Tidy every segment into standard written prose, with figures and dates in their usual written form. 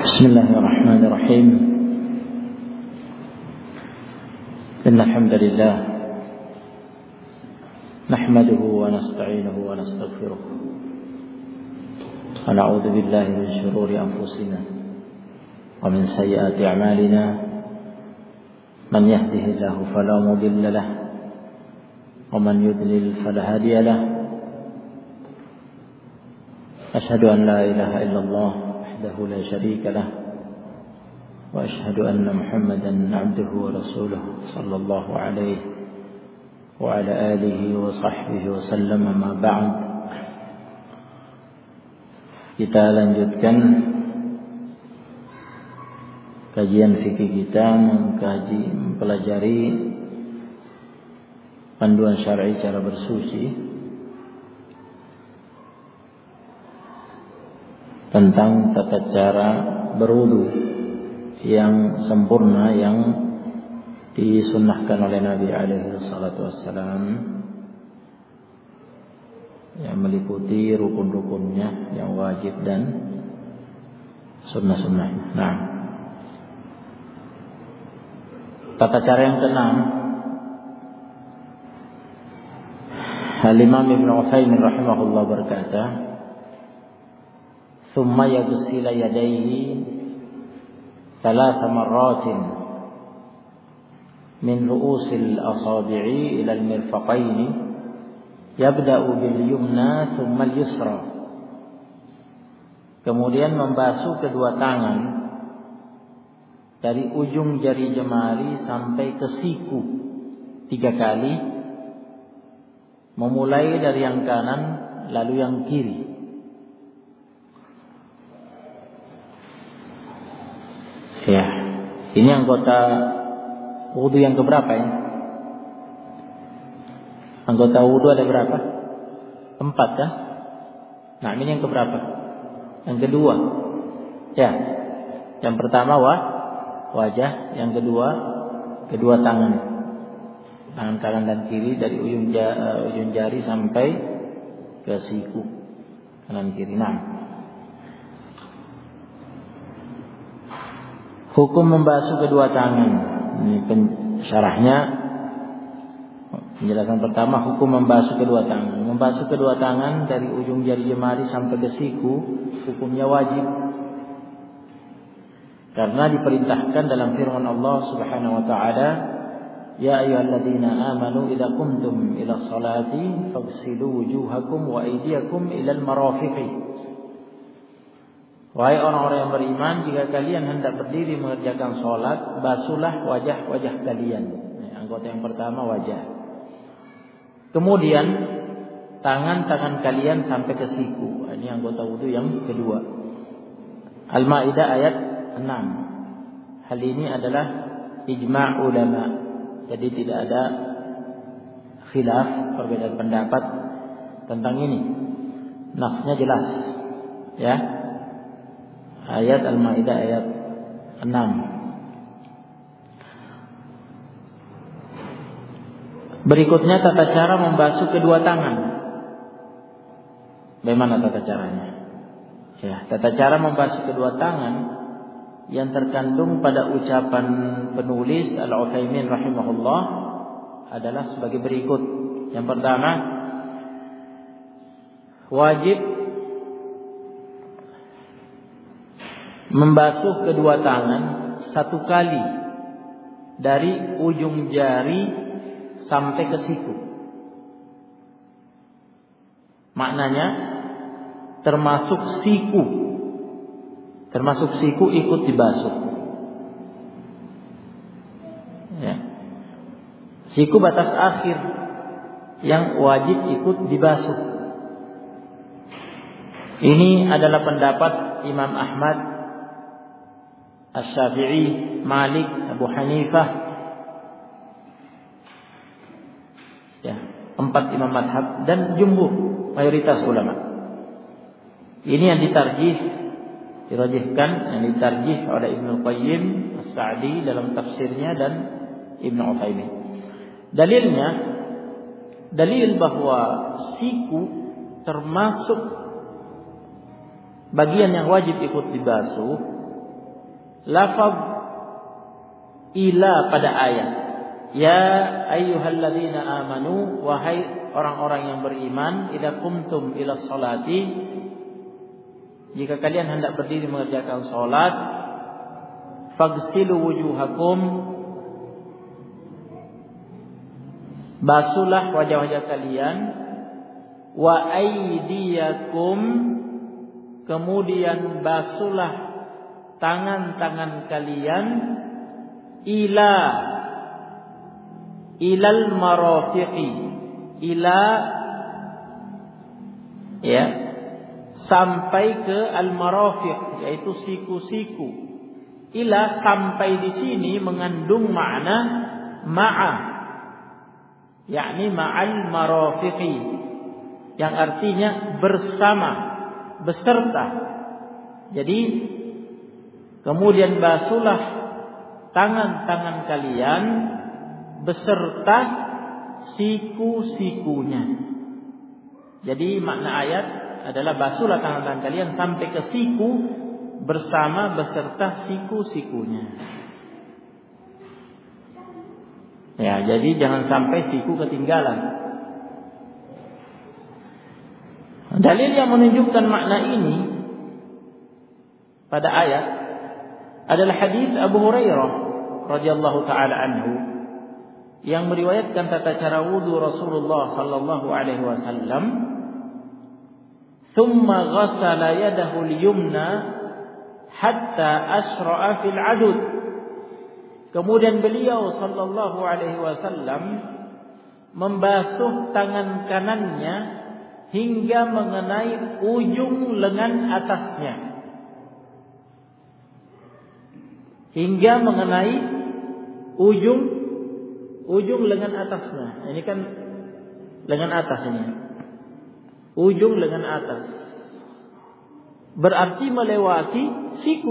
بسم الله الرحمن الرحيم إن الحمد لله نحمده ونستعينه ونستغفره ونعوذ بالله من شرور أنفسنا ومن سيئات أعمالنا من يهده الله فلا مضل له ومن يضلل فلا هادي له أشهد أن لا إله إلا الله وحده لا شريك له وأشهد أن محمدا عبده ورسوله صلى الله عليه وعلى آله وصحبه وسلم. أما بعد, kita lanjutkan kajian fikih kita, mempelajari panduan syar'i cara bersuci tentang tata cara berwudu yang sempurna yang disunnahkan oleh Nabi alaihi salatu wassalam, yang meliputi rukun-rukunnya yang wajib dan sunnah-sunnahnya. Nah, tata cara yang keenam, Al-Imam Ibn Utsaimin rahimahullah berkata, ثم يغسل يديه 3 مرات من رؤوس الأصابع إلى المرفقين يبدأ باليمنى ثم اليسرى. Kemudian membasuh kedua tangan dari ujung jari jemari sampai ke siku 3 kali, memulai dari yang kanan lalu yang kiri. Ya, ini anggota wudu yang keberapa ya? Anggota wudu ada berapa? 4 kan? Nah, ini yang keberapa? Yang kedua. Ya. Yang pertama wajah, yang kedua tangan. Tangan kanan dan kiri dari ujung jari sampai ke siku kanan kiri. Nah, hukum membasuh kedua tangan. Ini syarahnya, penjelasan pertama, hukum membasuh kedua tangan. Membasuh kedua tangan dari ujung jari jemari sampai ke siku hukumnya wajib, karena diperintahkan dalam firman Allah Subhanahu wa taala, ya ayyuhalladzina amanu idza qumtum ila sholati faghsilu wujuhakum wa aydiyakum ilal marafiqi. Wahai orang-orang yang beriman, jika kalian hendak berdiri mengerjakan sholat, basuhlah wajah-wajah kalian. Anggota yang pertama wajah. Kemudian tangan-tangan kalian sampai ke siku. Ini anggota wudu yang kedua. Al-Maidah ayat 6. Hal ini adalah ijma' ulama. Jadi tidak ada khilaf, perbedaan pendapat tentang ini. Nasnya jelas. Ya. Ayat Al-Maidah ayat 6. Berikutnya tata cara membasuh kedua tangan. Bagaimana tata caranya? Ya, tata cara membasuh kedua tangan yang terkandung pada ucapan penulis Al-Utsaimin rahimahullah adalah sebagai berikut. Yang pertama, wajib membasuh kedua tangan 1 kali dari ujung jari sampai ke siku. Maknanya termasuk siku ikut dibasuh. Ya. Siku batas akhir yang wajib ikut dibasuh. Ini adalah pendapat Imam Ahmad, Asy-Syafi'i, Malik, Abu Hanifah, ya, 4 imam madhab dan jumhur, mayoritas ulama. Ini yang yang ditarjih oleh Ibnu Qayyim As-Sa'di dalam tafsirnya dan Ibnu Utsaimin. Dalil bahwa siku termasuk bagian yang wajib ikut dibasuh lafaz ila pada ayat. Ya ayyuhalladzina amanu, wahai orang-orang yang beriman, idza qumtum ila sholati, jika kalian hendak berdiri mengerjakan salat, faghsilu wujuhakum, basuhlah wajah-wajah kalian, wa aydiyakum, kemudian basuhlah tangan-tangan kalian, ilal marafiqi, ila ya sampai ke al marafiq, yaitu siku-siku. Ila sampai di sini mengandung makna ma'a, yakni ma'al marafiqi, yang artinya bersama, beserta. Jadi kemudian basuhlah tangan-tangan kalian beserta siku-sikunya. Jadi makna ayat adalah basuhlah tangan-tangan kalian sampai ke siku bersama beserta siku-sikunya. Ya, jadi jangan sampai siku ketinggalan. Dalil yang menunjukkan makna ini pada ayat adalah hadis Abu Hurairah radhiyallahu taala anhu yang meriwayatkan tata cara wudu Rasulullah sallallahu alaihi wasallam. Thumma ghassala yadahu al-yumna hatta asra'a fil 'adud. Kemudian beliau sallallahu alaihi wasallam membasuh tangan kanannya hingga mengenai ujung lengan atasnya. Hingga mengenai ujung lengan atasnya. Ini kan lengan atas ini. Ujung lengan atas. Berarti melewati siku.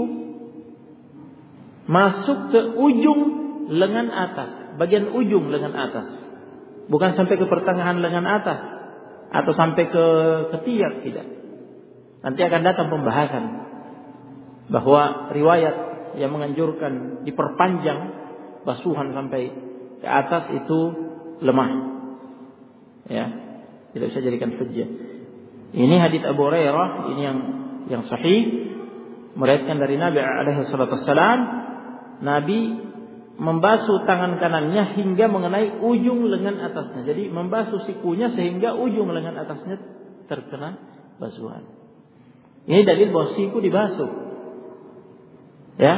Masuk ke ujung lengan atas, bagian ujung lengan atas. Bukan sampai ke pertengahan lengan atas atau sampai ke ketiak, tidak. Nanti akan datang pembahasan bahwa riwayat yang menganjurkan diperpanjang basuhan sampai ke atas itu lemah. Ya, tidak bisa jadikan hujjah. Ini hadits Abu Hurairah, ini yang sahih, meriwayatkan dari Nabi alaihi salatu wassalam, Nabi membasuh tangan kanannya hingga mengenai ujung lengan atasnya. Jadi membasuh sikunya sehingga ujung lengan atasnya terkena basuhan. Ini dalil bahwa siku dibasuh. Ya.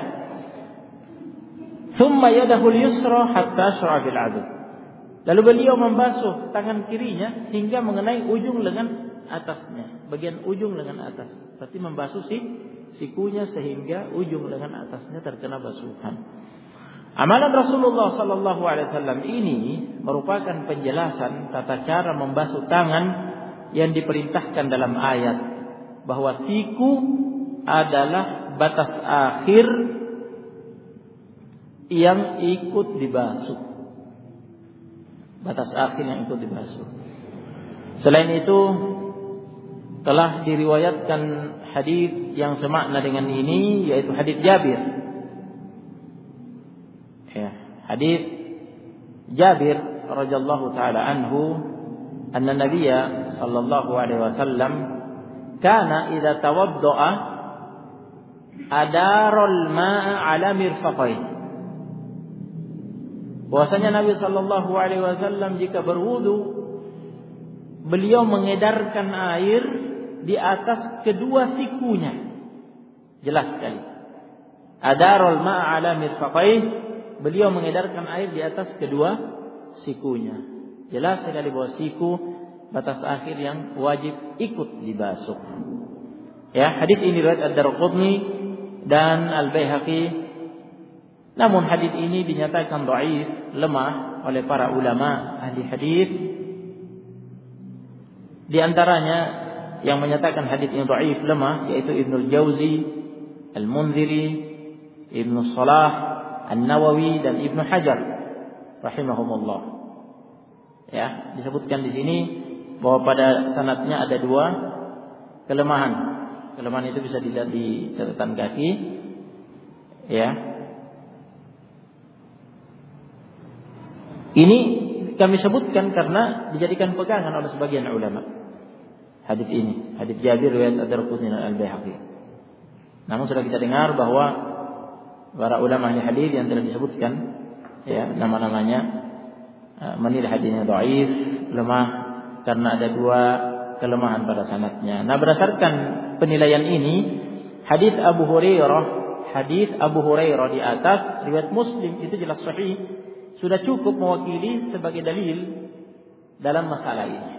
Thumma yadahu al-yusra hatta asra'a bil 'adud. Lalu beliau membasuh tangan kirinya hingga mengenai ujung lengan atasnya, bagian ujung lengan atas. Berarti membasuh sikunya sehingga ujung lengan atasnya terkena basuhan. Amalan Rasulullah sallallahu alaihi wasallam ini merupakan penjelasan tata cara membasuh tangan yang diperintahkan dalam ayat, bahwa siku adalah batas akhir yang ikut dibasuh. Batas akhir yang ikut dibasuh. Selain itu telah diriwayatkan hadis yang semakna dengan ini, yaitu hadis Jabir. Ya, hadis Jabir radhiyallahu taala anhu, anna Nabiyya sallallahu alaihi wasallam kana idza tawaddaa adarul ma'a ala mirfaqaihi. Bahwasanya Nabi sallallahu alaihi wasallam jika berwudu, beliau mengedarkan air di atas kedua sikunya. Jelas sekali. Adarul ma'a ala mirfaqaihi, beliau mengedarkan air di atas kedua sikunya. Jelas sekali bahwa siku batas akhir yang wajib ikut dibasuh. Ya, hadis ini riwayat Ad-Darqutni dan Al-Baihaqi. Namun hadis ini dinyatakan dhaif, lemah oleh para ulama ahli hadis. Di antaranya yang menyatakan hadis ini dhaif, lemah, yaitu Ibnu Al-Jauzi, Al-Munziri, Ibnu Salah, An-Nawawi dan Ibnu Hajar rahimahumullah. Ya, disebutkan di sini bahwa pada sanadnya ada dua kelemahan. Kelemahan itu bisa dilihat di catatan kaki. Ya. Ini kami sebutkan karena dijadikan pegangan oleh sebagian ulama. Hadis ini, hadis Jabir riwayat Ad-Darqutni dan Al-Baihaqi. Namun sudah kita dengar bahwa para ulama ahli hadis yang telah disebutkan, ya, nama-namanya menilai hadisnya dhaif, lemah karena ada dua kelemahan pada sanadnya. Nah, berdasarkan penilaian ini, hadis Abu Hurairah di atas riwayat Muslim itu jelas sahih, sudah cukup mewakili sebagai dalil dalam masalah ini.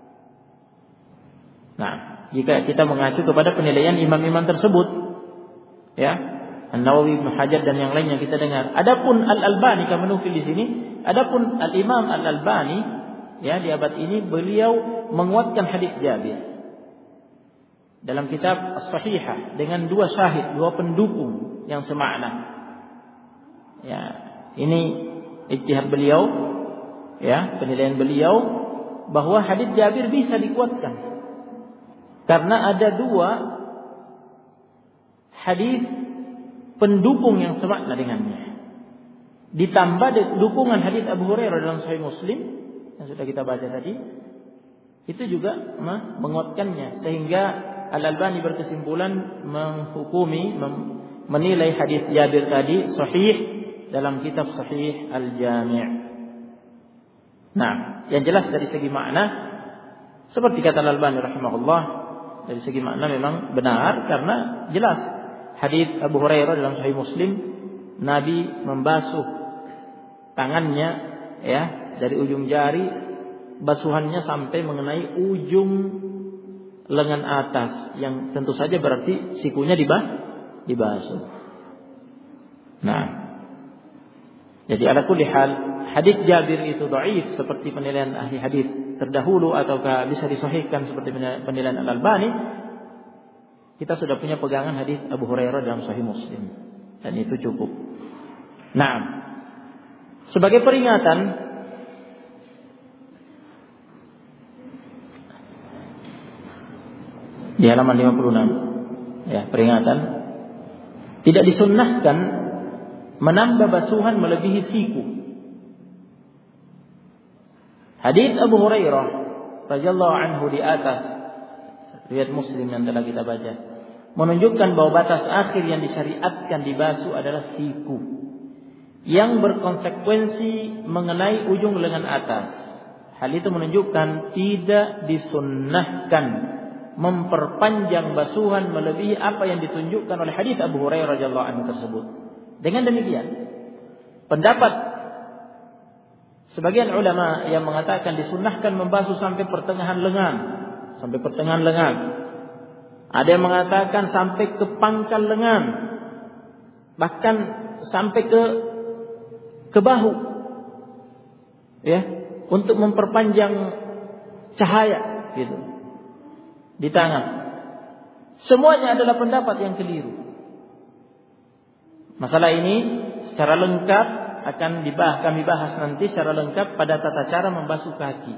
Nah, jika kita mengacu kepada penilaian imam-imam tersebut, ya, An-Nawawi, Ibnu Hajar dan yang lainnya kita dengar. Adapun Al-Albani kami menukil di sini, adapun Al-Imam Al-Albani, ya, di abad ini beliau menguatkan hadis Jabir dalam kitab As-Sahihah dengan dua syahid, dua pendukung yang semakna. Ya, ini ijtihad beliau, ya, penilaian beliau bahwa hadis Jabir bisa dikuatkan karena ada dua hadis pendukung yang semakna dengannya. Ditambah dukungan hadis Abu Hurairah dalam Sahih Muslim yang sudah kita baca tadi, itu juga menguatkannya, sehingga Al-Albani berkesimpulan menilai hadis Jabir tadi sahih dalam kitab Sahih Al-Jami'. Nah, yang jelas dari segi makna, seperti kata Al-Albani rahimahullah, dari segi makna memang benar karena jelas hadis Abu Hurairah dalam Sahih Muslim, Nabi membasuh tangannya, ya, dari ujung jari basuhannya sampai mengenai ujung lengan atas, yang tentu saja berarti sikunya dibasuh. Nah, jadi ala kulli hal hadis Jabir itu dhaif seperti penilaian ahli hadis terdahulu ataukah bisa disahihkan seperti penilaian Al-Albani. Kita sudah punya pegangan hadis Abu Hurairah dalam Sahih Muslim dan itu cukup. Nah, sebagai peringatan, di halaman 56, ya, peringatan, tidak disunnahkan menambah basuhan melebihi siku. Hadis Abu Hurairah radhiyallahu anhu di atas riwayat Muslim yang telah kita baca menunjukkan bahwa batas akhir yang disyariatkan dibasuh adalah siku yang berkonsekuensi mengenai ujung lengan atas. Hal itu menunjukkan tidak disunnahkan memperpanjang basuhan melebihi apa yang ditunjukkan oleh hadis Abu Hurairah radhiyallahu anhu tersebut. Dengan demikian, pendapat sebagian ulama yang mengatakan disunnahkan membasuh sampai pertengahan lengan, Ada yang mengatakan sampai ke pangkal lengan, bahkan sampai ke bahu, ya, untuk memperpanjang cahaya, gitu, di tangan. Semuanya adalah pendapat yang keliru. Masalah ini secara lengkap akan kami bahas nanti secara lengkap pada tata cara membasuh kaki.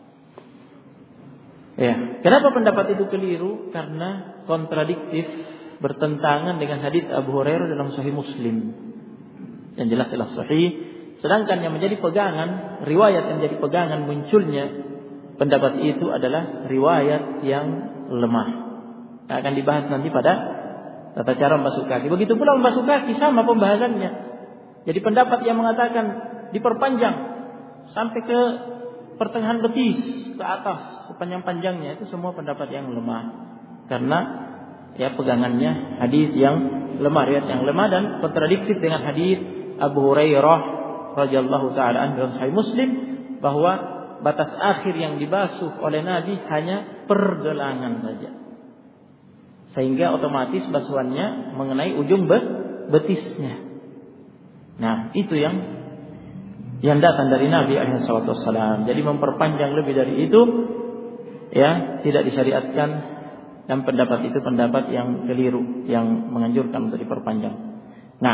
Ya, kenapa pendapat itu keliru? Karena kontradiktif, bertentangan dengan hadis Abu Hurairah dalam Sahih Muslim. Yang jelas sahih, sedangkan yang menjadi pegangan, riwayat yang menjadi pegangan munculnya pendapat itu adalah riwayat yang lemah. Akan dibahas nanti pada tata cara membasuh kaki. Begitu pula membasuh kaki sama pembahasannya. Jadi pendapat yang mengatakan diperpanjang sampai ke pertengahan betis ke atas sepanjang-panjangnya, itu semua pendapat yang lemah. Karena ya pegangannya hadis yang lemah, riwayat yang lemah dan kontradiktif dengan hadis Abu Hurairah radhiyallahu taala anhu dalam Sahih Muslim bahwa batas akhir yang dibasuh oleh Nabi hanya pergelangan saja. Sehingga otomatis basuhannya mengenai ujung betisnya. Nah, itu yang datang dari Nabi alaihi wasallam. Jadi memperpanjang lebih dari itu, ya, tidak disyariatkan, dan pendapat itu pendapat yang keliru, yang menganjurkan untuk diperpanjang. Nah,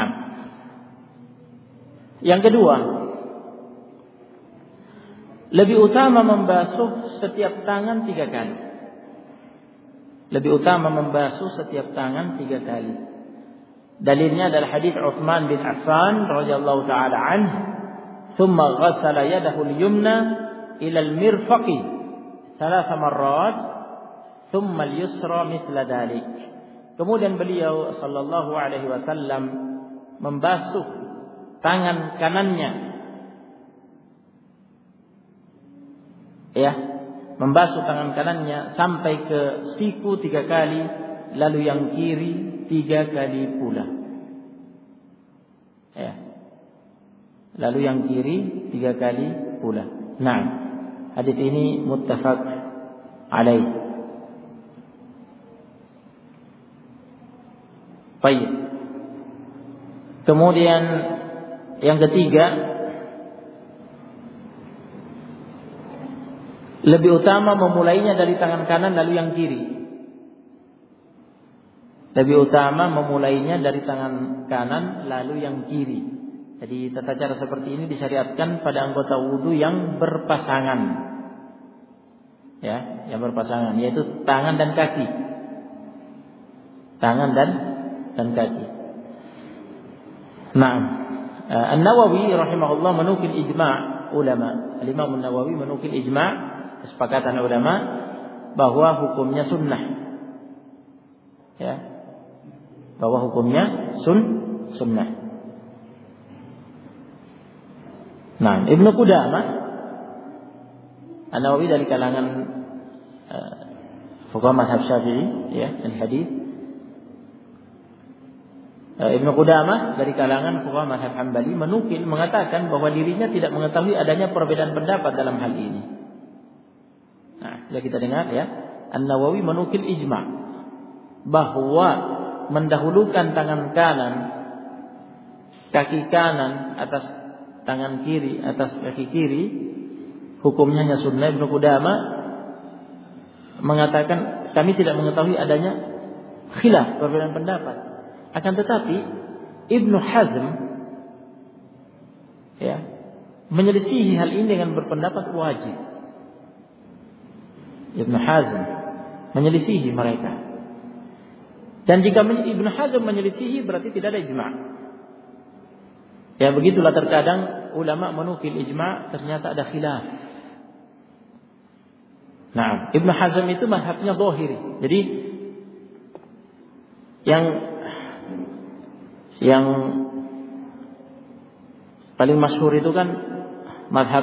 yang kedua, lebih utama membasuh setiap tangan 3 kali. Lebih utama membasuh setiap tangan 3 kali. Dalilnya adalah hadis Utsman bin Affan radhiyallahu taala anhu, "Tsumma ghassala yadahu al-yumna ila al-mirfaqi 3 marrat, tsumma al-yusra mithla dhalik." Kemudian beliau sallallahu alaihi wasallam membasuh tangan kanannya, ya, membasuh tangan kanannya sampai ke siku 3 kali, lalu yang kiri 3 kali pula. Ya. Lalu yang kiri 3 kali pula. Nah, hadis ini muttafaq alaih. Baik. Kemudian yang ketiga, lebih utama memulainya dari tangan kanan lalu yang kiri. Lebih utama memulainya dari tangan kanan lalu yang kiri. Jadi tata cara seperti ini disyariatkan pada anggota wudu yang berpasangan. Ya, yang berpasangan, yaitu tangan dan kaki. Tangan dan kaki. Nah, An-Nawawi rahimahullah menukil ijma' ulama. Al-Imam An-Nawawi menukil ijma', kesepakatan ulama bahwa hukumnya sunnah. Ya. Bahwa hukumnya sunnah. Nah, Ibnu Qudamah An-Nawawi dari kalangan fuqaha mazhab Syafi'i, ya, al-hadis. Ibnu Qudamah dari kalangan fuqaha mazhab Hambali menukil mengatakan bahwa dirinya tidak mengetahui adanya perbedaan pendapat dalam hal ini. Nah, ya kita dengar ya, An-Nawawi menukil ijma' bahwa mendahulukan tangan kanan, kaki kanan atas tangan kiri atas kaki kiri, hukumnya hanya sunnah. Ibnu Qudamah mengatakan kami tidak mengetahui adanya khilaf, perbedaan pendapat. Akan tetapi Ibnu Hazm, ya, menyelisihi hal ini dengan berpendapat wajib. Ibnu Hazm menyelisihi mereka. Dan jika Ibnu Hazm menyelisihi berarti tidak ada ijma'. Ya, begitulah terkadang ulama menukil ijma' ternyata ada khilaf. Nah, Ibnu Hazm itu mazhabnya zahiri. Jadi yang paling masyhur itu kan mazhab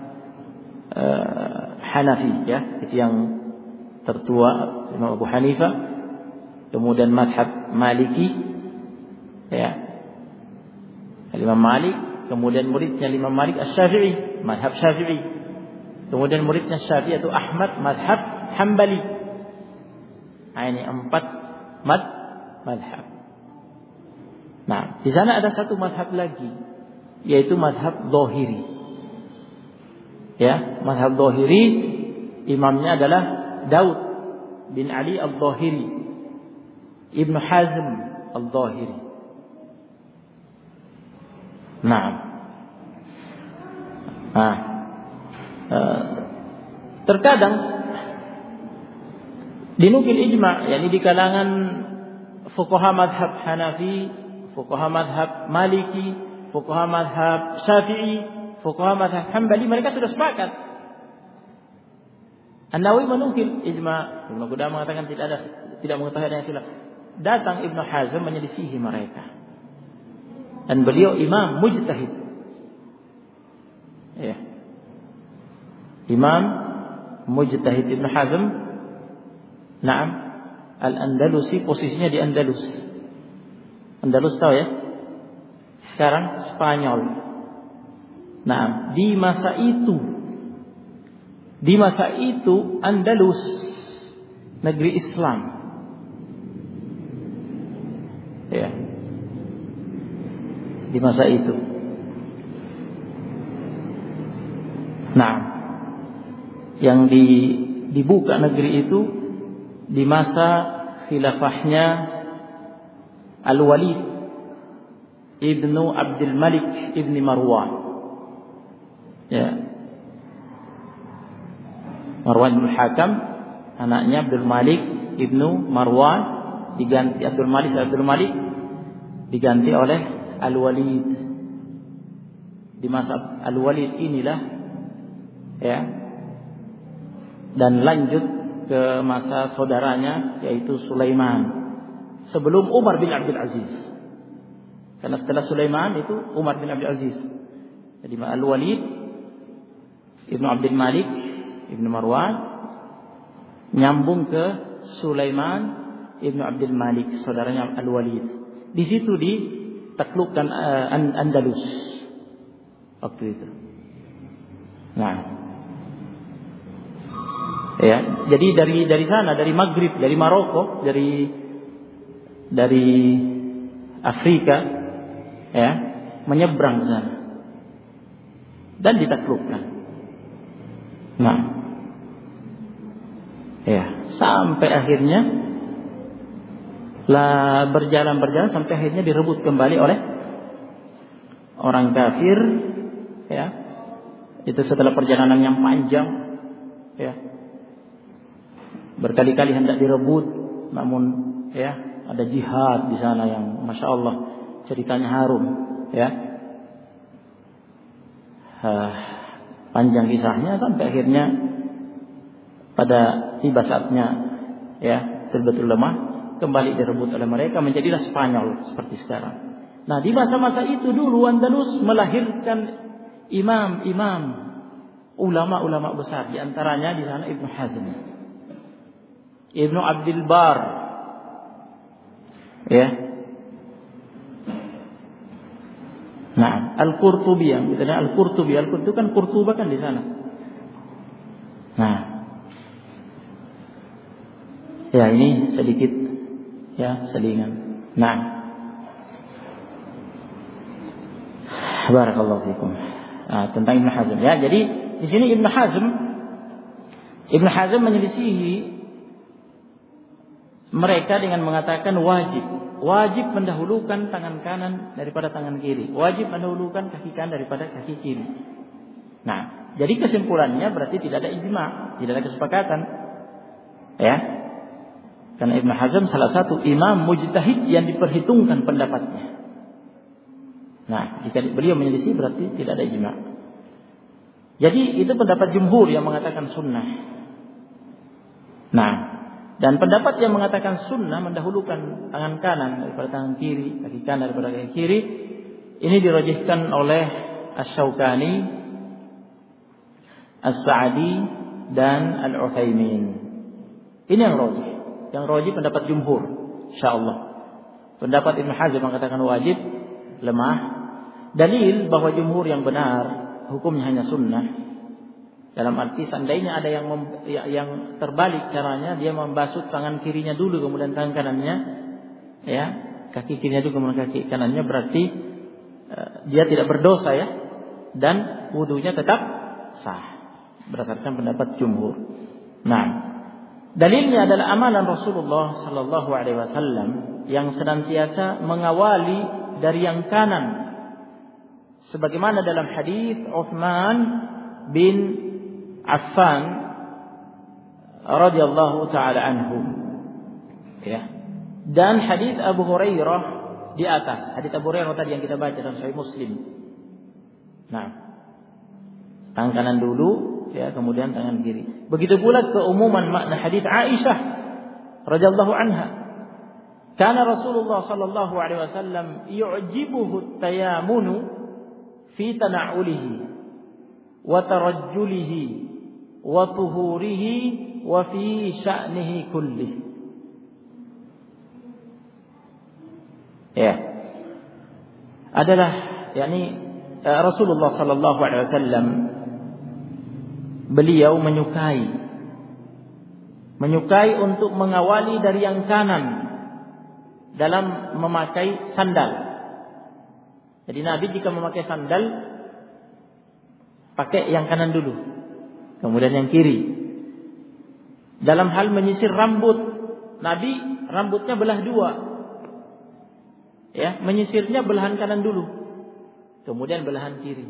Hanafi, ya, itu yang tertua, Imam Abu Hanifah. Kemudian mazhab Maliki, ya, Imam Malik. Kemudian muridnya Imam Malik Asy-Syafi'i, mazhab Syafi'i. Kemudian muridnya Syafi'i itu Ahmad, mazhab Hambali. Nah, ini 4 mazhab. Nah, di sana ada satu mazhab lagi, yaitu mazhab Zahiri. Ya, mazhab Zahiri imamnya adalah Daud bin Ali Al-Zahiri, Ibnu Hazm Al-Zahiri. Nah, terkadang dinukil ijma', yakni di kalangan fuqaha mazhab Hanafi, fuqaha mazhab Maliki, fuqaha mazhab Syafi'i, fuqaha mazhab Hambali, mereka sudah sepakat. An-Nawawi menukil ijma'. Ibnu Qudamah mengatakan tidak mengetahui adanya khilaf. Datang Ibnu Hazm menyelisihi mereka. Dan beliau imam mujtahid. Ya. Imam mujtahid Ibnu Hazm. Naam. Al-Andalusi, posisinya di Andalus. Andalus tahu ya? Sekarang Spanyol. Naam, di masa itu Andalus negeri Islam. Ya. Di masa itu. Nah, yang dibuka negeri itu di masa khilafahnya Al-Walid ibnu Abdul Malik ibni Marwan. Ya. Marwan bin Hakam, anaknya Abdul Malik ibnu Marwan, diganti Abdul Malik. diganti oleh Al-Walid. Di masa Al-Walid inilah ya, dan lanjut ke masa saudaranya yaitu Sulaiman sebelum Umar bin Abdul Aziz. Karena setelah Sulaiman itu Umar bin Abdul Aziz. Jadi Al-Walid Ibnu Abdul Malik Ibnu Marwan nyambung ke Sulaiman Ibnu Abdul Malik, saudaranya Al-Walid. Di situ ditaklukkan Andalus waktu itu. Nah, ya, jadi dari sana, dari Maghrib, dari Maroko, dari Afrika, ya, menyeberang ke sana dan ditaklukkan. Nah, ya, sampai akhirnya berjalan sampai akhirnya direbut kembali oleh orang kafir, ya. Itu setelah perjalanan yang panjang, ya. Berkali-kali hendak direbut, namun ya ada jihad di sana yang masya Allah ceritanya harum, ya. Panjang kisahnya sampai akhirnya pada tiba saatnya, ya, betul-betul lemah, kembali direbut oleh mereka, menjadilah Spanyol seperti sekarang. Nah, di masa-masa itu dulu Andalus melahirkan imam-imam, ulama-ulama besar, di antaranya di sana Ibnu Hazm, Ibnu Abdul Bar, ya. Nah, Al-Qurtubi, yang katanya Al-Qurtubi kan Qurtuba kan di sana. Nah, ya ini sedikit, ya, selingan. Nah, barakallahu fikum. Nah, tentang Ibnu Hazm, ya. Jadi di sini Ibnu Hazm menyelisihi mereka dengan mengatakan wajib mendahulukan tangan kanan daripada tangan kiri, wajib mendahulukan kaki kanan daripada kaki kiri. Nah, jadi kesimpulannya berarti tidak ada ijma', tidak ada kesepakatan, ya. Karena Ibnu Hazm salah satu imam mujtahid yang diperhitungkan pendapatnya. Nah, jika beliau menyelisih berarti tidak ada ijma'. Jadi itu pendapat jumhur yang mengatakan sunnah. Nah, dan pendapat yang mengatakan sunnah mendahulukan tangan kanan daripada tangan kiri, kaki kanan daripada kaki kiri, ini dirajihkan oleh Asy-Syaukani, As-Sa'di dan Al-Utsaimin. Ini yang rajih. Yang rajih pendapat jumhur, insyaallah. Pendapat Ibnu Hazm mengatakan wajib, lemah. Dalil bahwa jumhur yang benar hukumnya hanya sunnah. Dalam arti seandainya ada yang terbalik caranya, dia membasuh tangan kirinya dulu kemudian tangan kanannya, ya, kaki kirinya dulu kemudian kaki kanannya, berarti dia tidak berdosa, ya, dan wudunya tetap sah berdasarkan pendapat jumhur. Nah, dalilnya adalah amalan Rasulullah sallallahu alaihi wasallam yang senantiasa mengawali dari yang kanan, sebagaimana dalam hadis Utsman bin Affan radhiyallahu taala anhu, ya. Dan hadis Abu Hurairah di atas, hadis Abu Hurairah tadi yang kita baca dalam Sahih Muslim. Nah, tangan kanan dulu, ya, kemudian tangan kiri. Begitu pula keumuman makna hadis Aisyah radhiyallahu anha. Kana Rasulullah sallallahu alaihi wasallam yu'jibuhu at-tayamunu fi tana'ulihi wa tarajjulihi wa tuhurihi wa fi sya'nihi kullih. Ya. Adalah yakni Rasulullah sallallahu alaihi wasallam beliau menyukai untuk mengawali dari yang kanan dalam memakai sandal. Jadi Nabi jika memakai sandal pakai yang kanan dulu, kemudian yang kiri. Dalam hal menyisir rambut, Nabi rambutnya belah dua, ya, menyisirnya belahan kanan dulu, kemudian belahan kiri.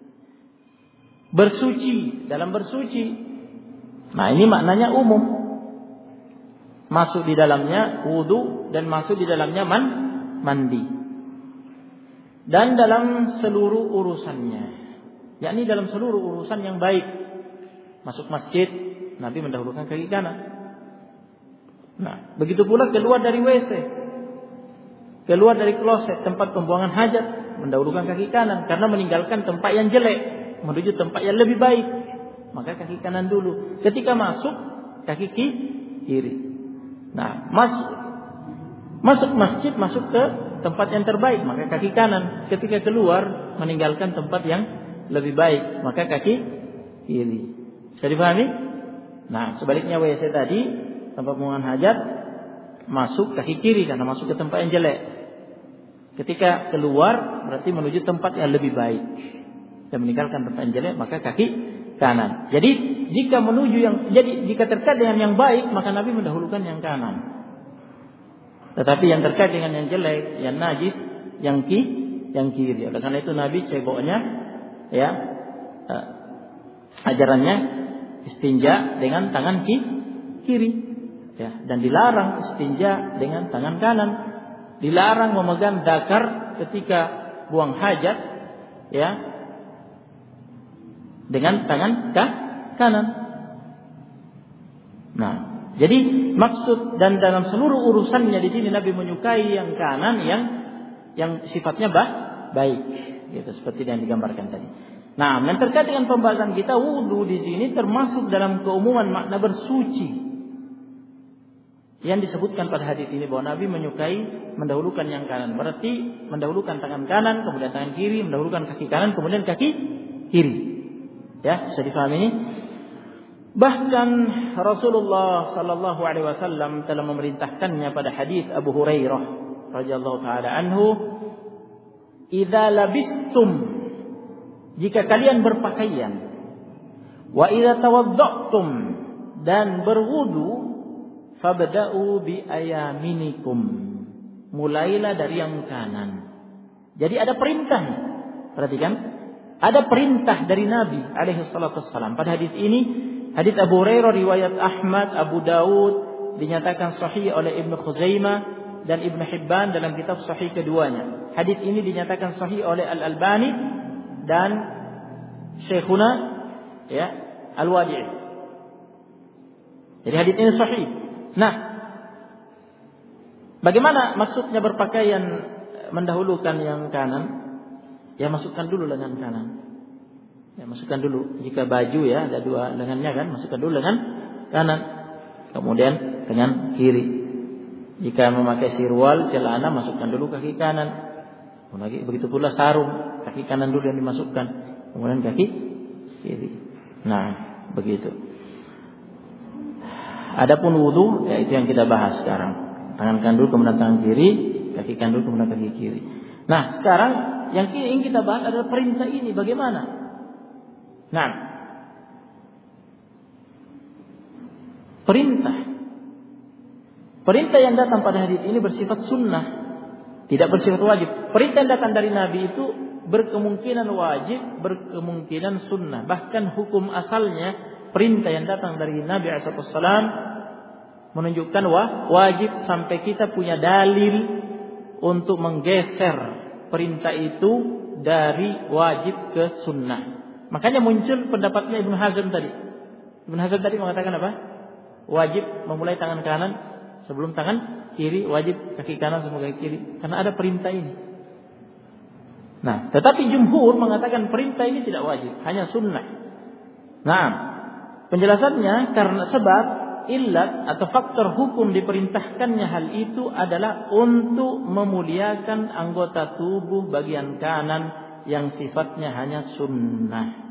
Bersuci, dalam bersuci, nah ini maknanya umum, masuk di dalamnya wudu dan masuk di dalamnya mandi. dan dalam seluruh urusannya, yakni dalam seluruh urusan yang baik. Masuk masjid, Nabi mendahulukan kaki kanan. Nah, begitu pula keluar dari WC, keluar dari kloset, tempat pembuangan hajat, mendahulukan kaki kanan karena meninggalkan tempat yang jelek menuju tempat yang lebih baik. Maka kaki kanan dulu. Ketika masuk, kaki kiri. Nah, masuk masjid, masuk ke tempat yang terbaik, maka kaki kanan. Ketika keluar, meninggalkan tempat yang lebih baik, maka kaki kiri. Bisa dipahami? Nah, sebaliknya WC tadi, tempat pembuangan hajat, masuk kaki kiri karena masuk ke tempat yang jelek. Ketika keluar, berarti menuju tempat yang lebih baik. Dan meninggalkan tempat yang jelek, maka kaki kanan. Jadi jika terkait dengan yang baik, maka Nabi mendahulukan yang kanan. Tetapi yang terkait dengan yang jelek, yang najis, yang kiri. Oleh karena itu Nabi ceboknya, ya, ajarannya istinja dengan tangan kiri, ya, dan dilarang istinja dengan tangan kanan. Dilarang memegang dakar ketika buang hajat, ya, dengan tangan kanan. Nah, jadi maksud dan dalam seluruh urusannya di sini Nabi menyukai yang kanan yang sifatnya baik, gitu, seperti yang digambarkan tadi. Nah, yang terkait dengan pembahasan kita, wudu di sini termasuk dalam keumuman makna bersuci yang disebutkan pada hadis ini bahwa Nabi menyukai mendahulukan yang kanan. Berarti mendahulukan tangan kanan, kemudian tangan kiri, mendahulukan kaki kanan, kemudian kaki kiri. Ya, bisa difahami ini? Bahkan Rasulullah sallallahu alaihi wasallam telah memerintahkannya pada hadis Abu Hurairah radhiyallahu taala anhu, "Idza labistum, jika kalian berpakaian, wa idza tawadda'tum, dan berwudu, fabda'u bi ayaminikum, mulailah dari yang kanan." Jadi ada perintah. Perhatikan, ada perintah dari Nabi alaihi salatu wassalam. Pada hadis ini, hadis Abu Hurairah riwayat Ahmad, Abu Daud, dinyatakan sahih oleh Ibnu Khuzaimah dan Ibnu Hibban dalam kitab sahih keduanya. Hadis ini dinyatakan sahih oleh Al-Albani dan Syekhuna, ya, Al-Wadi'i. Jadi hadis ini sahih. Nah, bagaimana maksudnya berpakaian mendahulukan yang kanan? Ya, masukkan dulu lengan kanan. Ya, masukkan dulu. Jika baju, ya, ada dua lengannya kan, masukkan dulu lengan kanan. Kemudian lengan kiri. Jika memakai sirwal, celana, masukkan dulu kaki kanan. Begitu pula sarung, kaki kanan dulu yang dimasukkan. Kemudian kaki kiri. Nah, begitu. Adapun wudu, ya, itu yang kita bahas sekarang. Tangan kanan dulu, kemudian tangan kiri, kaki kanan dulu, kemudian kaki kiri. Nah, sekarang yang ingin kita bahas adalah perintah ini bagaimana? Nah, perintah yang datang pada hadis ini bersifat sunnah, tidak bersifat wajib. Perintah yang datang dari Nabi itu berkemungkinan wajib, berkemungkinan sunnah. Bahkan hukum asalnya perintah yang datang dari Nabi SAW menunjukkan wajib sampai kita punya dalil untuk menggeser perintah itu dari wajib ke sunnah. Makanya muncul pendapatnya Ibnu Hazm tadi. Ibnu Hazm tadi mengatakan apa? Wajib memulai tangan kanan sebelum tangan kiri, wajib kaki kanan sebelum kaki kiri, karena ada perintah ini. Nah, tetapi jumhur mengatakan perintah ini tidak wajib, hanya sunnah. Nah, penjelasannya karena sebab illat atau faktor hukum diperintahkannya hal itu adalah untuk memuliakan anggota tubuh bagian kanan yang sifatnya hanya sunnah.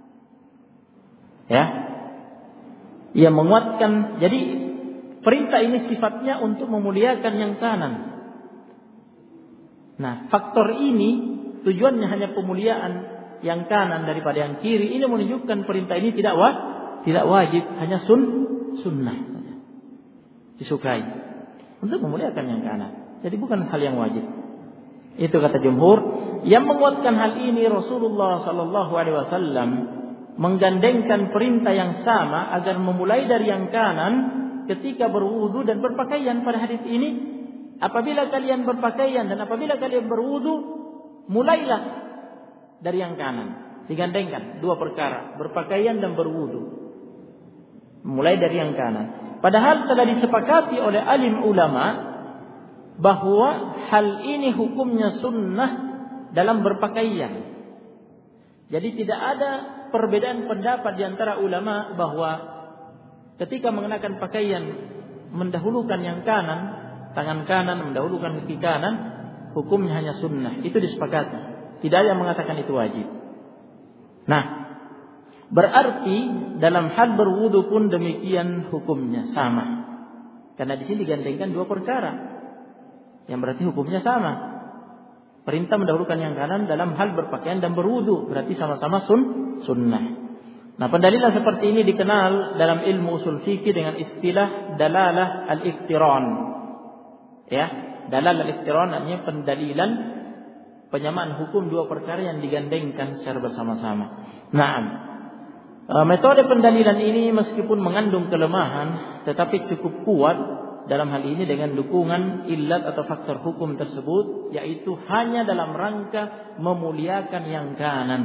Ya, ia menguatkan. Jadi perintah ini sifatnya untuk memuliakan yang kanan. Nah, faktor ini tujuannya hanya pemuliaan yang kanan daripada yang kiri. Ini menunjukkan perintah ini tidak wajib, hanya sunnah saja, disukai untuk memuliakan yang kanan. Jadi bukan hal yang wajib. Itu kata jumhur. Yang menguatkan hal ini Rasulullah sallallahu alaihi wasallam menggandengkan perintah yang sama agar memulai dari yang kanan ketika berwudu dan berpakaian. Pada hadis ini, apabila kalian berpakaian dan apabila kalian berwudu, mulailah dari yang kanan. Digandengkan dua perkara, berpakaian dan berwudu. Mulai dari yang kanan. Padahal telah disepakati oleh alim ulama bahwa hal ini hukumnya sunnah dalam berpakaian. Jadi tidak ada perbedaan pendapat di antara ulama bahwa ketika mengenakan pakaian mendahulukan yang kanan, tangan kanan mendahulukan kaki kanan, hukumnya hanya sunnah. Itu disepakati. Tidak ada yang mengatakan itu wajib. Nah, berarti dalam hal berwudu pun demikian hukumnya sama. Karena di sini digandengkan dua perkara. Yang berarti hukumnya sama. Perintah mendahulukan yang kanan dalam hal berpakaian dan berwudu, berarti sama-sama sunnah. Nah, pendalilan seperti ini dikenal dalam ilmu usul fikih dengan istilah dalalah al-iqtiran. Ya, dalalah al-iqtiran artinya pendalilan penyamaan hukum dua perkara yang digandengkan secara bersama-sama. Nah, metode pendalilan ini meskipun mengandung kelemahan, tetapi cukup kuat dalam hal ini dengan dukungan illat atau faktor hukum tersebut, yaitu hanya dalam rangka memuliakan yang kanan.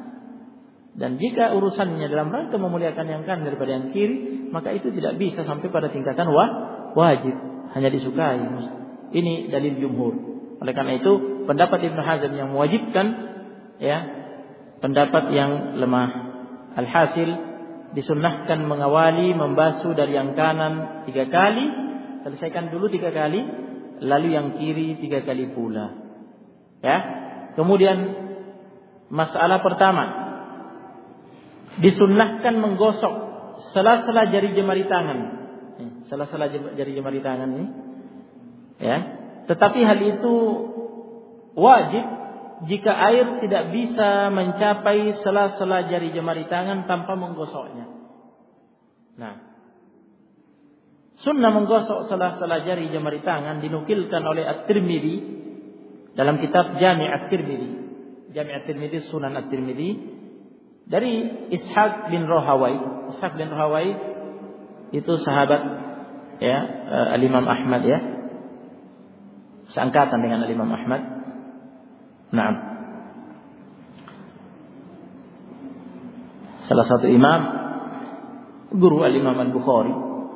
Dan jika urusannya dalam rangka memuliakan yang kanan daripada yang kiri, maka itu tidak bisa sampai pada tingkatan wajib, hanya disukai. Ini dalil jumhur. Oleh karena itu, pendapat Ibnu Hazm yang mewajibkan, ya, pendapat yang lemah. Alhasil disunnahkan mengawali membasuh dari yang kanan 3 kali, selesaikan dulu 3 kali, lalu yang kiri 3 kali pula. Ya. Kemudian masalah pertama, disunnahkan menggosok sela-sela jari jemari tangan. Sela-sela jari jemari tangan ini. Ya. Tetapi hal itu wajib jika air tidak bisa mencapai sela-sela jari jemari tangan tanpa menggosoknya. Nah, sunnah menggosok sela-sela jari jemari tangan dinukilkan oleh At-Tirmidzi dalam kitab Jami' At-Tirmidzi. Jami' At-Tirmidzi, Sunan At-Tirmidzi, dari Ishaq bin Rahawai. Ishaq bin Rahawai itu sahabat, ya, Al-Imam Ahmad, ya, seangkatan dengan Al-Imam Ahmad. Naam. Salah satu imam, guru Al-Imam Al-Bukhari.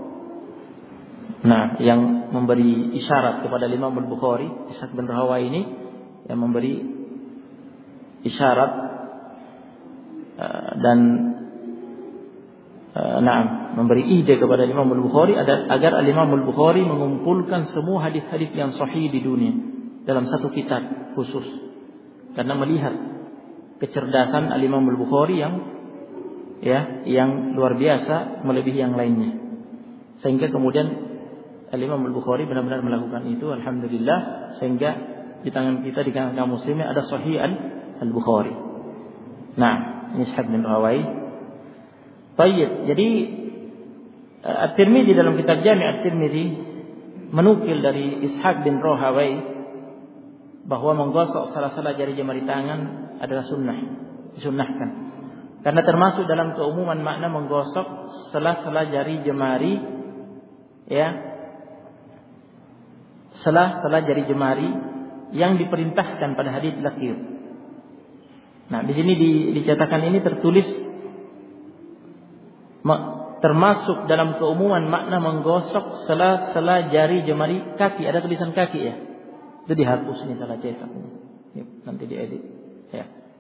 Nah, yang memberi isyarat kepada Imam Al-Bukhari, Ishaq bin Rahawai ini yang memberi isyarat dan memberi ide kepada Imam Al-Bukhari agar Imam Al-Bukhari mengumpulkan semua hadis-hadis yang sahih di dunia dalam satu kitab khusus. Karena melihat kecerdasan Al-Imam Al-Bukhari yang luar biasa melebihi yang lainnya. Sehingga kemudian Al-Imam Al-Bukhari benar-benar melakukan itu, alhamdulillah, sehingga di tangan kita, di tangan kaum muslimin ada Sahih Al-Bukhari. Nah, ini Ishaq bin Rahawai. Baik, jadi At-Tirmidzi dalam kitab Jami' At-Tirmidzi menukil dari Ishaq bin Rahawai bahwa menggosok salah-salah jari jemari tangan adalah disunnahkan. Karena termasuk dalam keumuman makna menggosok salah-salah jari jemari, ya, salah-salah jari jemari yang diperintahkan pada hadis lakir. Nah, di sini dicatatkan ini tertulis termasuk dalam keumuman makna menggosok salah-salah jari jemari kaki. Ada tulisan kaki, ya. Itu dihapus, ini salah cetak. Nanti diedit, ya.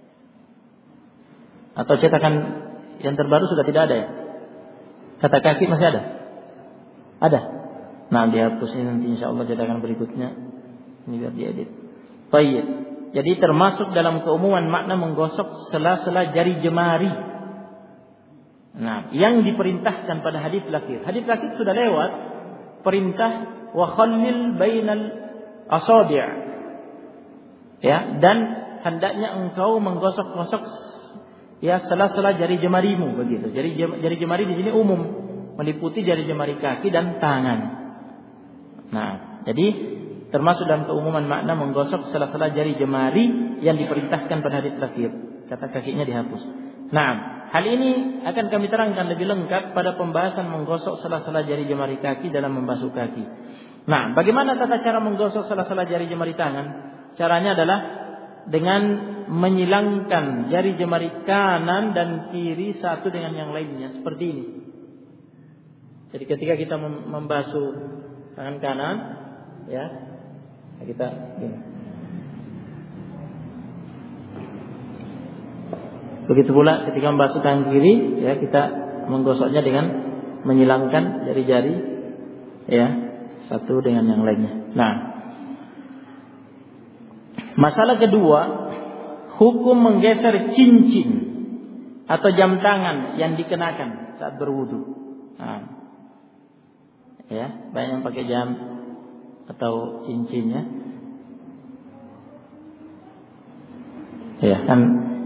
Atau cetakan yang terbaru sudah tidak ada, ya? Kata kaki masih ada? Ada. Nah, dihapus ini nanti insyaallah cetakan berikutnya. Ini biar diedit. Baik. Jadi termasuk dalam keumuman makna menggosok sela-sela jari jemari. Nah, yang diperintahkan pada hadis lakir. Hadis lakir sudah lewat perintah wa khallil bainal asabi', ya, dan hendaknya engkau menggosok-gosok, ya, sela-sela jari jemarimu, begitu. Jari jemari di sini umum, meliputi jari jemari kaki dan tangan. Nah, jadi termasuk dalam keumuman makna menggosok sela-sela jari jemari yang diperintahkan pada hadits lakir. Kata kakinya dihapus. Nah, hal ini akan kami terangkan lebih lengkap pada pembahasan menggosok sela-sela jari jemari kaki dalam membasuh kaki. Nah, bagaimana tata cara menggosok sela-sela jari jemari tangan? Caranya adalah dengan menyilangkan jari jemari kanan dan kiri satu dengan yang lainnya seperti ini. Jadi ketika kita membasuh tangan kanan, ya, kita gini. Begitu pula ketika membasuh tangan kiri, ya, kita menggosoknya dengan menyilangkan jari-jari, ya, satu dengan yang lainnya. Nah, masalah kedua, hukum menggeser cincin atau jam tangan yang dikenakan saat berwudu. Nah, ya, banyak yang pakai jam atau cincinnya. Ya, kan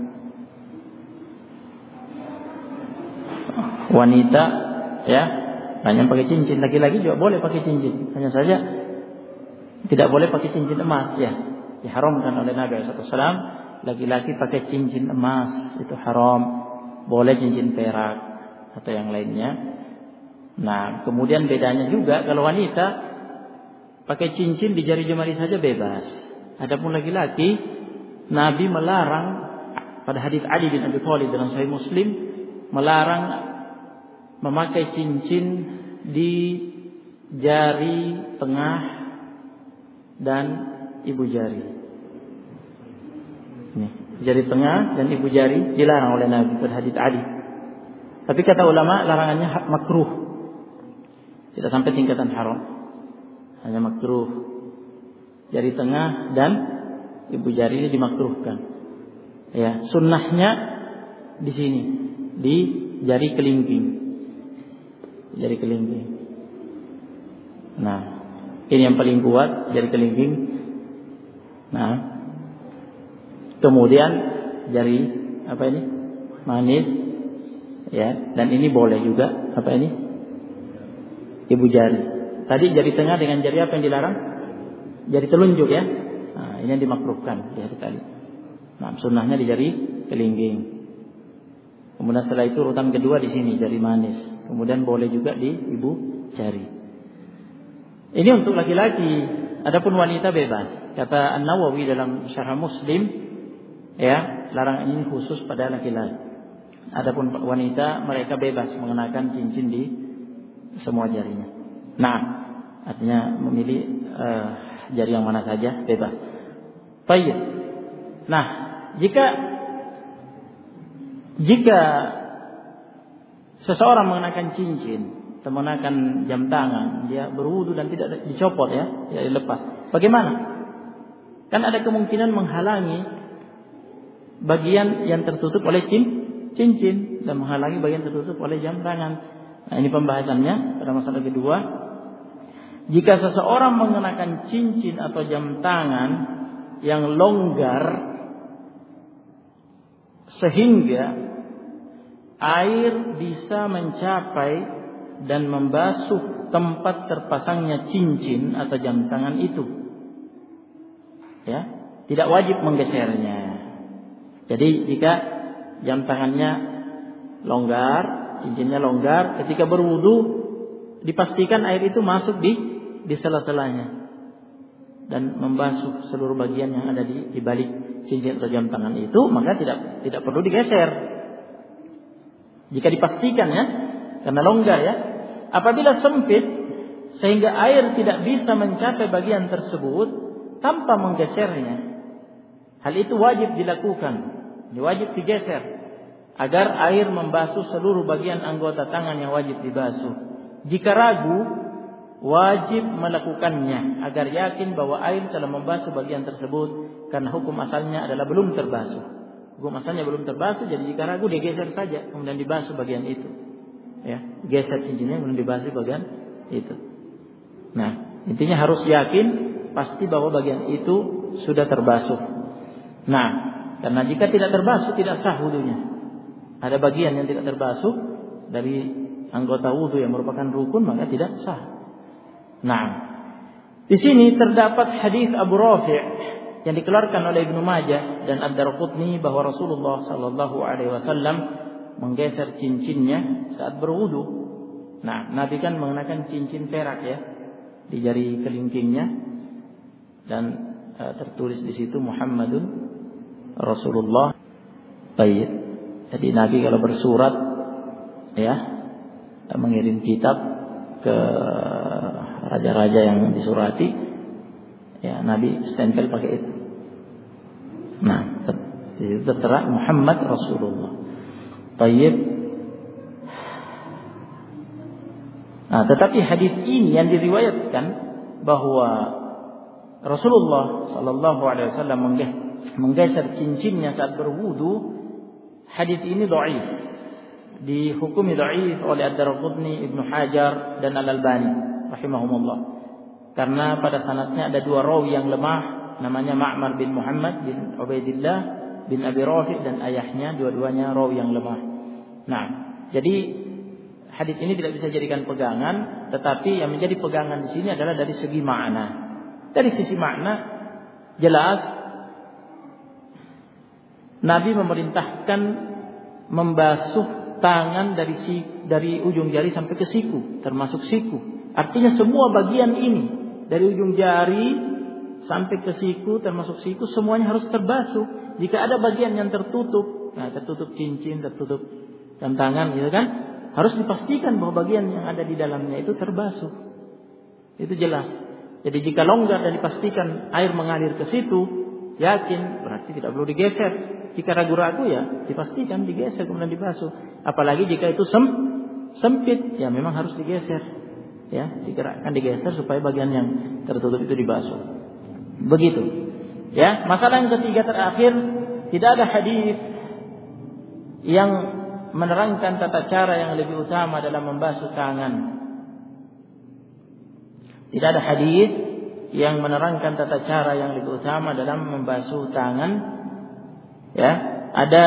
wanita, ya, banyak pakai cincin. Laki-laki juga boleh pakai cincin. Hanya saja tidak boleh pakai cincin emas, ya. Diharamkan oleh Nabi SAW. Laki-laki pakai cincin emas itu haram. Boleh cincin perak atau yang lainnya. Nah, kemudian bedanya juga kalau wanita pakai cincin di jari jemari saja bebas. Adapun laki-laki, Nabi melarang pada hadis Ali bin Abi Thalib dalam Sahih Muslim, melarang memakai cincin di jari tengah dan ibu jari. Nih, jari tengah dan ibu jari dilarang oleh Nabi pada hadis Ali. Tapi kata ulama larangannya makruh. Tidak sampai tingkatan haram. Hanya makruh. Jari tengah dan ibu jari ini dimakruhkan. Ya, sunnahnya di sini, di jari kelingking. Jari kelingking. Nah, ini yang paling kuat, jari kelingking. Nah, kemudian jari apa ini? Manis. Ya, dan ini boleh juga apa ini? Ibu jari. Tadi jari tengah dengan jari apa yang dilarang? Jari telunjuk, ya. Nah, ini yang dimakruhkan di hari tadi. Nah, sunnahnya di jari kelingking. Kemudian setelah itu urutan kedua di sini jari manis. Kemudian boleh juga di ibu jari. Ini untuk laki-laki. Adapun wanita bebas. Kata An-Nawawi dalam Syarah Muslim, ya, larangan ini khusus pada laki-laki. Adapun wanita mereka bebas mengenakan cincin di semua jarinya. Nah, artinya memilih jari yang mana saja bebas. Baik. Nah, jika seseorang mengenakan cincin atau mengenakan jam tangan, dia berwudu dan tidak dicopot, ya, tidak dilepas. Bagaimana? Kan ada kemungkinan menghalangi bagian yang tertutup oleh cincin dan menghalangi bagian tertutup oleh jam tangan. Nah, ini pembahasannya pada masalah kedua. Jika seseorang mengenakan cincin atau jam tangan yang longgar sehingga air bisa mencapai dan membasuh tempat terpasangnya cincin atau jam tangan itu, ya, tidak wajib menggesernya. Jadi jika jam tangannya longgar, cincinnya longgar, ketika berwudu dipastikan air itu masuk di sela-selanya dan membasuh seluruh bagian yang ada di balik cincin atau jam tangan itu, maka tidak perlu digeser. Jika dipastikan, ya, karena longgar, ya. Apabila sempit sehingga air tidak bisa mencapai bagian tersebut tanpa menggesernya, hal itu wajib dilakukan, wajib digeser agar air membasuh seluruh bagian anggota tangan yang wajib dibasuh. Jika ragu, wajib melakukannya agar yakin bahwa air telah membasuh bagian tersebut, karena hukum asalnya adalah belum terbasuh. Hukum asalnya belum terbasuh, jadi jika ragu dia geser saja, kemudian dibasuh bagian itu. Ya, geser cincinnya kemudian dibasuh bagian itu. Nah, intinya harus yakin pasti bahwa bagian itu sudah terbasuh. Nah, karena jika tidak terbasuh tidak sah wudunya. Ada bagian yang tidak terbasuh dari anggota wudu yang merupakan rukun, maka tidak sah. Nah, di sini terdapat hadis Abu Rafi' yang dikeluarkan oleh Ibnu Majah dan Ad-Darqutni bahwa Rasulullah sallallahu alaihi wasallam menggeser cincinnya saat berwudu. Nah, Nabi kan mengenakan cincin perak, ya, di jari kelingkingnya dan tertulis di situ Muhammadun Rasulullah. Baik. Jadi Nabi kalau bersurat ya, mengirim kitab ke raja-raja yang disurati, ya Nabi stempel pakai itu. Nah, itu tertera Muhammad Rasulullah. Baik. Nah, tetapi hadis ini yang diriwayatkan bahwa Rasulullah Sallallahu Alaihi Wasallam menggeser cincinnya saat berwudu, hadis ini dhaif, dihukumi dhaif oleh Ad-Darqutni, Ibnu Hajar dan Al-Albani rahimahumullah. Karena pada sanadnya ada dua rawi yang lemah, namanya Ma'mar bin Muhammad bin Ubaidillah bin Abi Rafi' dan ayahnya, dua-duanya rawi yang lemah. Nah, jadi hadis ini tidak bisa dijadikan pegangan, tetapi yang menjadi pegangan di sini adalah dari segi makna. Dari sisi makna jelas Nabi memerintahkan membasuh tangan dari ujung jari sampai ke siku, termasuk siku. Artinya semua bagian ini dari ujung jari sampai ke siku, termasuk siku, semuanya harus terbasuh. Jika ada bagian yang tertutup, nah tertutup cincin, tertutup jam tangan, gitu kan, harus dipastikan bahwa bagian yang ada di dalamnya itu terbasuh. Itu jelas. Jadi jika longgar dan dipastikan air mengalir ke situ, yakin berarti tidak perlu digeser. Jika ragu-ragu ya dipastikan digeser kemudian dibasuh. Apalagi jika itu sempit, ya memang harus digeser. Ya, digerakkan digeser supaya bagian yang tertutup itu dibasuh. Begitu. Ya, masalah yang ketiga terakhir, tidak ada hadis yang menerangkan tata cara yang lebih utama dalam membasuh tangan. Tidak ada hadis yang menerangkan tata cara yang lebih utama dalam membasuh tangan. Ya, ada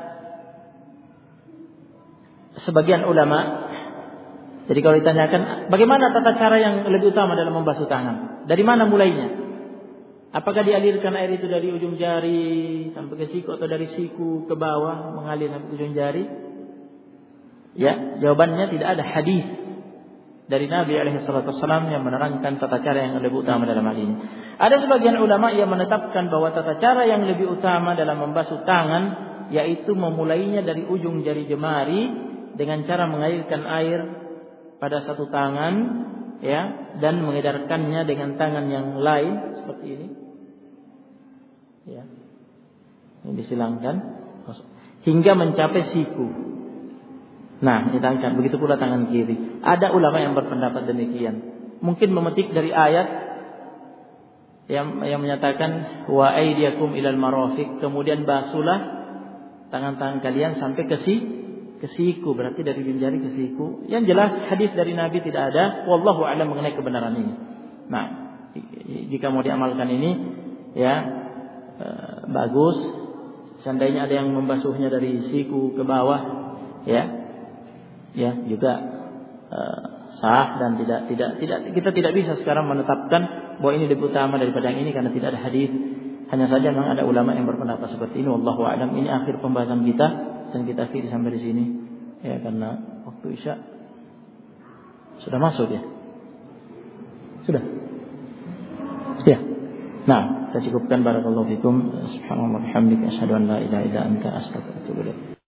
sebagian ulama. Jadi kalau ditanyakan bagaimana tata cara yang lebih utama dalam membasuh tangan, dari mana mulainya? Apakah dialirkan air itu dari ujung jari sampai ke siku atau dari siku ke bawah mengalir sampai ke ujung jari? Ya, jawabannya tidak ada hadis dari Nabi SAW yang menerangkan tata cara yang lebih utama dalam hal ini. Ada sebagian ulama yang menetapkan bahwa tata cara yang lebih utama dalam membasuh tangan yaitu memulainya dari ujung jari jemari dengan cara mengalirkan air pada satu tangan, ya, dan mengedarkannya dengan tangan yang lain seperti ini. Ya. Ini disilangkan hingga mencapai siku. Nah, ditangkan. Begitu pula tangan kiri. Ada ulama yang berpendapat demikian. Mungkin memetik dari ayat yang menyatakan wa aydiyakum ilal marafiq, kemudian basuhlah tangan-tangan kalian sampai ke siku, berarti dari ujung jari ke siku. Yang jelas hadis dari Nabi tidak ada. Wallahu a'lam mengenai kebenaran ini. Nah, jika mau diamalkan ini, ya bagus. Seandainya ada yang membasuhnya dari siku ke bawah, ya juga sah, dan tidak kita tidak bisa sekarang menetapkan bahwa ini lebih utama daripada yang ini karena tidak ada hadis. Hanya saja memang ada ulama yang berpendapat seperti ini. Wallahu a'lam. Ini akhir pembahasan kita dan kita akhiri sampai di sini, ya, karena waktu Isya sudah masuk, ya. Sudah. Ya. Nah, kita cukupkan. Barakallahu fikum. Subhanallah wa bihamdika asyhadu an la ilaha illa anta astaghfiruka wa atubu ilaik.